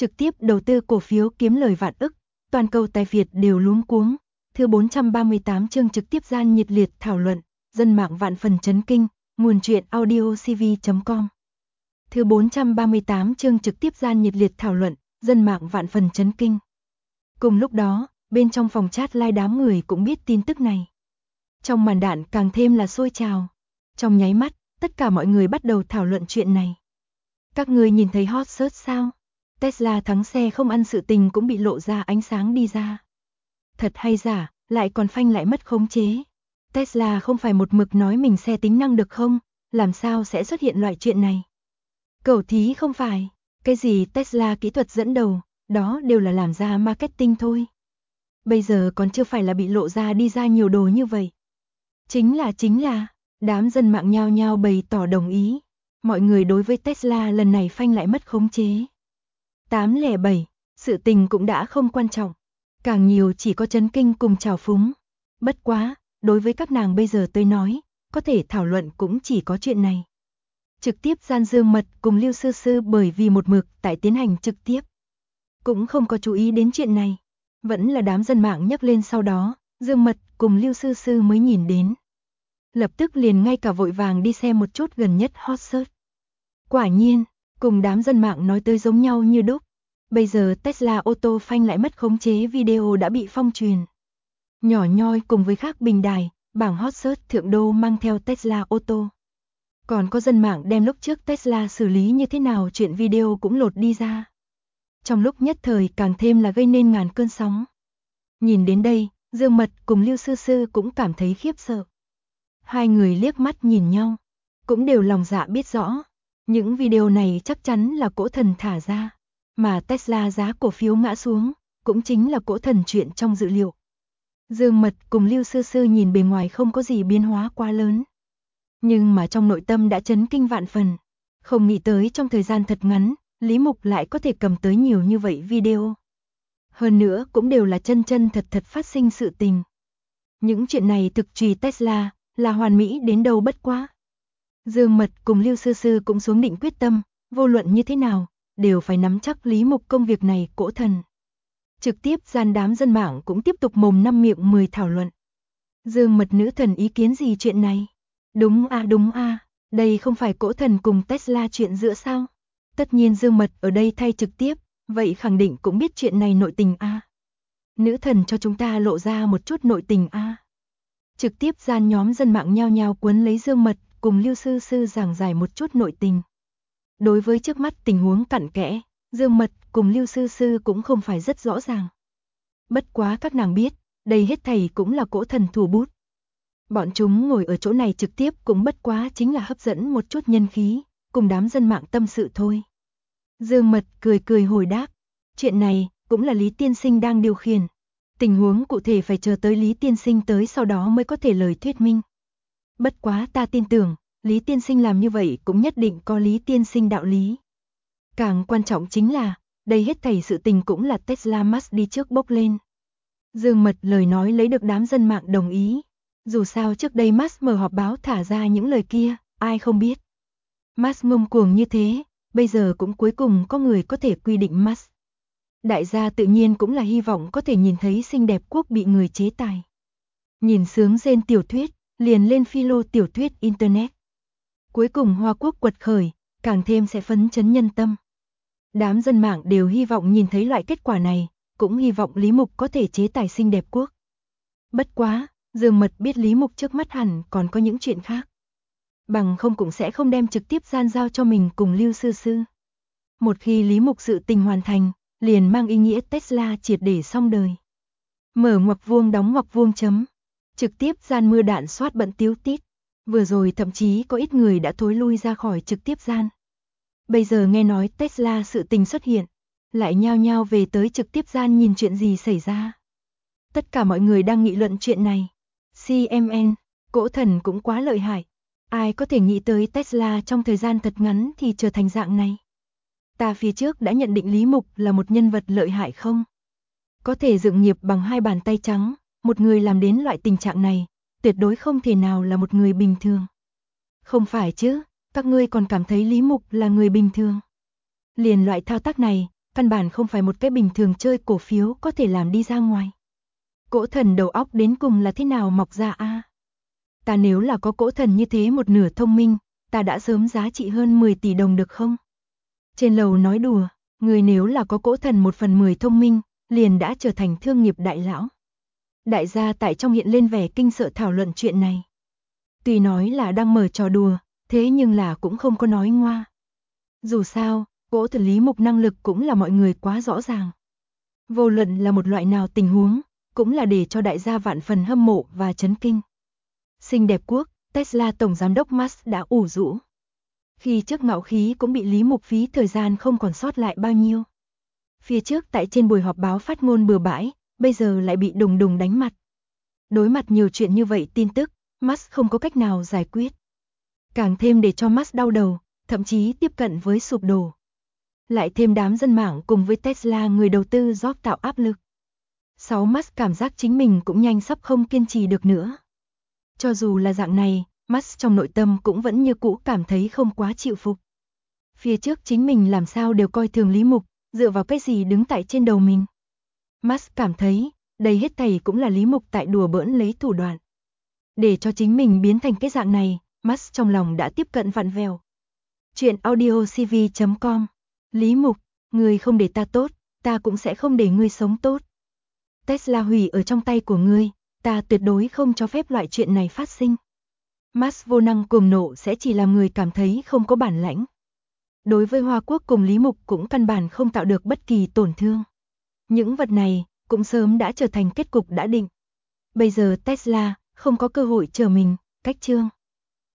trực tiếp đầu tư cổ phiếu kiếm lời vạn ức, toàn cầu tài Việt đều luống cuống. Thứ 438 chương trực tiếp gian nhiệt liệt thảo luận, dân mạng vạn phần chấn kinh, nguồn truyện audiocv.com. Thứ 438 chương trực tiếp gian nhiệt liệt thảo luận, dân mạng vạn phần chấn kinh. Cùng lúc đó, bên trong phòng chat live đám người cũng biết tin tức này. Trong màn đạn càng thêm là sôi trào. Trong nháy mắt, tất cả mọi người bắt đầu thảo luận chuyện này. Các người nhìn thấy hot search sao? Tesla thắng xe không ăn sự tình cũng bị lộ ra ánh sáng đi ra. Thật hay giả, lại còn phanh lại mất khống chế. Tesla không phải một mực nói mình xe tính năng được không? Làm sao sẽ xuất hiện loại chuyện này? Cẩu thí không phải, cái gì Tesla kỹ thuật dẫn đầu, đó đều là làm ra marketing thôi. Bây giờ còn chưa phải là bị lộ ra đi ra nhiều đồ như vậy. Chính là, đám dân mạng nhao nhao bày tỏ đồng ý. Mọi người đối với Tesla lần này phanh lại mất khống chế. 807, sự tình cũng đã không quan trọng. Càng nhiều chỉ có chấn kinh cùng trào phúng. Bất quá, đối với các nàng bây giờ tôi nói, có thể thảo luận cũng chỉ có chuyện này. Trực tiếp gian Dương Mật cùng Lưu Sư Sư bởi vì một mực tại tiến hành trực tiếp. Cũng không có chú ý đến chuyện này. Vẫn là đám dân mạng nhắc lên sau đó, Dương Mật cùng Lưu Sư Sư mới nhìn đến. Lập tức liền ngay cả vội vàng đi xem một chút gần nhất hot search. Quả nhiên, cùng đám dân mạng nói tới giống nhau như đúc. Bây giờ Tesla ô tô phanh lại mất khống chế video đã bị phong truyền. Nhỏ nhoi cùng với khác bình đài, bảng hot search thượng đô mang theo Tesla ô tô. Còn có dân mạng đem lúc trước Tesla xử lý như thế nào chuyện video cũng lột đi ra. Trong lúc nhất thời càng thêm là gây nên ngàn cơn sóng. Nhìn đến đây, Dương Mật cùng Lưu Sư Sư cũng cảm thấy khiếp sợ. Hai người liếc mắt nhìn nhau, cũng đều lòng dạ biết rõ. Những video này chắc chắn là cỗ thần thả ra, mà Tesla giá cổ phiếu ngã xuống, cũng chính là cỗ thần chuyện trong dữ liệu. Dương Mật cùng Lưu Sư Sư nhìn bề ngoài không có gì biến hóa quá lớn. Nhưng mà trong nội tâm đã chấn kinh vạn phần. Không nghĩ tới trong thời gian thật ngắn, Lý Mục lại có thể cầm tới nhiều như vậy video. Hơn nữa cũng đều là chân chân thật thật phát sinh sự tình. Những chuyện này thực trì Tesla là hoàn mỹ đến đâu bất quá. Dương Mật cùng Lưu Sư Sư cũng xuống định quyết tâm, vô luận như thế nào, đều phải nắm chắc Lý Mục công việc này cỗ thần. Trực tiếp gian đám dân mạng cũng tiếp tục mồm năm miệng 10 thảo luận. Dương Mật nữ thần ý kiến gì chuyện này? Đúng a, đây không phải cỗ thần cùng Tesla chuyện giữa sao? Tất nhiên Dương Mật ở đây thay trực tiếp, vậy khẳng định cũng biết chuyện này nội tình a. Nữ thần cho chúng ta lộ ra một chút nội tình a. Trực tiếp gian nhóm dân mạng nhao nhao cuốn lấy Dương Mật cùng Lưu Sư Sư giảng giải một chút nội tình. Đối với trước mắt tình huống cặn kẽ, Dương Mật cùng Lưu Sư Sư cũng không phải rất rõ ràng. Bất quá các nàng biết, đây hết thảy cũng là cỗ thần thủ bút. Bọn chúng ngồi ở chỗ này trực tiếp cũng bất quá chính là hấp dẫn một chút nhân khí, cùng đám dân mạng tâm sự thôi. Dương Mật cười cười hồi đáp, chuyện này cũng là Lý Tiên Sinh đang điều khiển. Tình huống cụ thể phải chờ tới Lý Tiên Sinh tới sau đó mới có thể lời thuyết minh. Bất quá ta tin tưởng, Lý Tiên Sinh làm như vậy cũng nhất định có Lý Tiên Sinh đạo lý. Càng quan trọng chính là, đây hết thảy sự tình cũng là Tesla Musk đi trước bốc lên. Dương Mật lời nói lấy được đám dân mạng đồng ý. Dù sao trước đây Musk mở họp báo thả ra những lời kia, ai không biết. Musk ngông cuồng như thế, bây giờ cũng cuối cùng có người có thể quy định Musk. Đại gia tự nhiên cũng là hy vọng có thể nhìn thấy xinh đẹp quốc bị người chế tài. Nhìn sướng rên tiểu thuyết, liền lên philo tiểu thuyết Internet. Cuối cùng Hoa Quốc quật khởi, càng thêm sẽ phấn chấn nhân tâm. Đám dân mạng đều hy vọng nhìn thấy loại kết quả này, cũng hy vọng Lý Mục có thể chế tài xinh đẹp quốc. Bất quá, Dương Mật biết Lý Mục trước mắt hẳn còn có những chuyện khác. Bằng không cũng sẽ không đem trực tiếp gian giao cho mình cùng Lưu Sư Sư. Một khi Lý Mục sự tình hoàn thành, liền mang ý nghĩa Tesla triệt để xong đời. Mở ngoặc vuông đóng ngoặc vuông chấm. Trực tiếp gian mưa đạn soát bận tíu tít. Vừa rồi thậm chí có ít người đã thối lui ra khỏi trực tiếp gian. Bây giờ nghe nói Tesla sự tình xuất hiện, lại nhao nhao về tới trực tiếp gian nhìn chuyện gì xảy ra. Tất cả mọi người đang nghị luận chuyện này. CMN, cỗ thần cũng quá lợi hại. Ai có thể nghĩ tới Tesla trong thời gian thật ngắn thì trở thành dạng này. Ta phía trước đã nhận định Lý Mục là một nhân vật lợi hại không? Có thể dựng nghiệp bằng hai bàn tay trắng, một người làm đến loại tình trạng này, tuyệt đối không thể nào là một người bình thường. Không phải chứ, các ngươi còn cảm thấy Lý Mục là người bình thường. Liền loại thao tác này, căn bản không phải một cái bình thường chơi cổ phiếu có thể làm đi ra ngoài. Cỗ thần đầu óc đến cùng là thế nào mọc ra a? Ta nếu là có cỗ thần như thế một nửa thông minh, ta đã sớm giá trị hơn 10 tỷ đồng được không? Trên lầu nói đùa, người nếu là có cỗ thần 1/10 thông minh, liền đã trở thành thương nghiệp đại lão. Đại gia tại trong hiện lên vẻ kinh sợ thảo luận chuyện này. Tuy nói là đang mở trò đùa, thế nhưng là cũng không có nói ngoa. Dù sao, cỗ thần Lý Mục năng lực cũng là mọi người quá rõ ràng. Vô luận là một loại nào tình huống, cũng là để cho đại gia vạn phần hâm mộ và chấn kinh. Xinh đẹp quốc, Tesla tổng giám đốc Musk đã ủ rũ. Khi trước ngạo khí cũng bị Lý Mục phí thời gian không còn sót lại bao nhiêu. Phía trước tại trên buổi họp báo phát ngôn bừa bãi, bây giờ lại bị đùng đùng đánh mặt. Đối mặt nhiều chuyện như vậy tin tức, Musk không có cách nào giải quyết. Càng thêm để cho Musk đau đầu, thậm chí tiếp cận với sụp đổ. Lại thêm đám dân mạng cùng với Tesla người đầu tư rót tạo áp lực. Musk cảm giác chính mình cũng nhanh sắp không kiên trì được nữa. Cho dù là dạng này, Musk trong nội tâm cũng vẫn như cũ cảm thấy không quá chịu phục. Phía trước chính mình làm sao đều coi thường Lý Mục, dựa vào cái gì đứng tại trên đầu mình. Musk cảm thấy, đây hết thảy cũng là Lý Mục tại đùa bỡn lấy thủ đoạn. Để cho chính mình biến thành cái dạng này, Musk trong lòng đã tiếp cận vặn vẹo. Chuyện audiocv.com. Lý Mục, ngươi không để ta tốt, ta cũng sẽ không để ngươi sống tốt. Tesla hủy ở trong tay của ngươi, ta tuyệt đối không cho phép loại chuyện này phát sinh. Musk vô năng cuồng nộ sẽ chỉ làm người cảm thấy không có bản lãnh. Đối với Hoa Quốc cùng Lý Mục cũng căn bản không tạo được bất kỳ tổn thương. Những vật này cũng sớm đã trở thành kết cục đã định. Bây giờ Tesla không có cơ hội chờ mình, cách chương.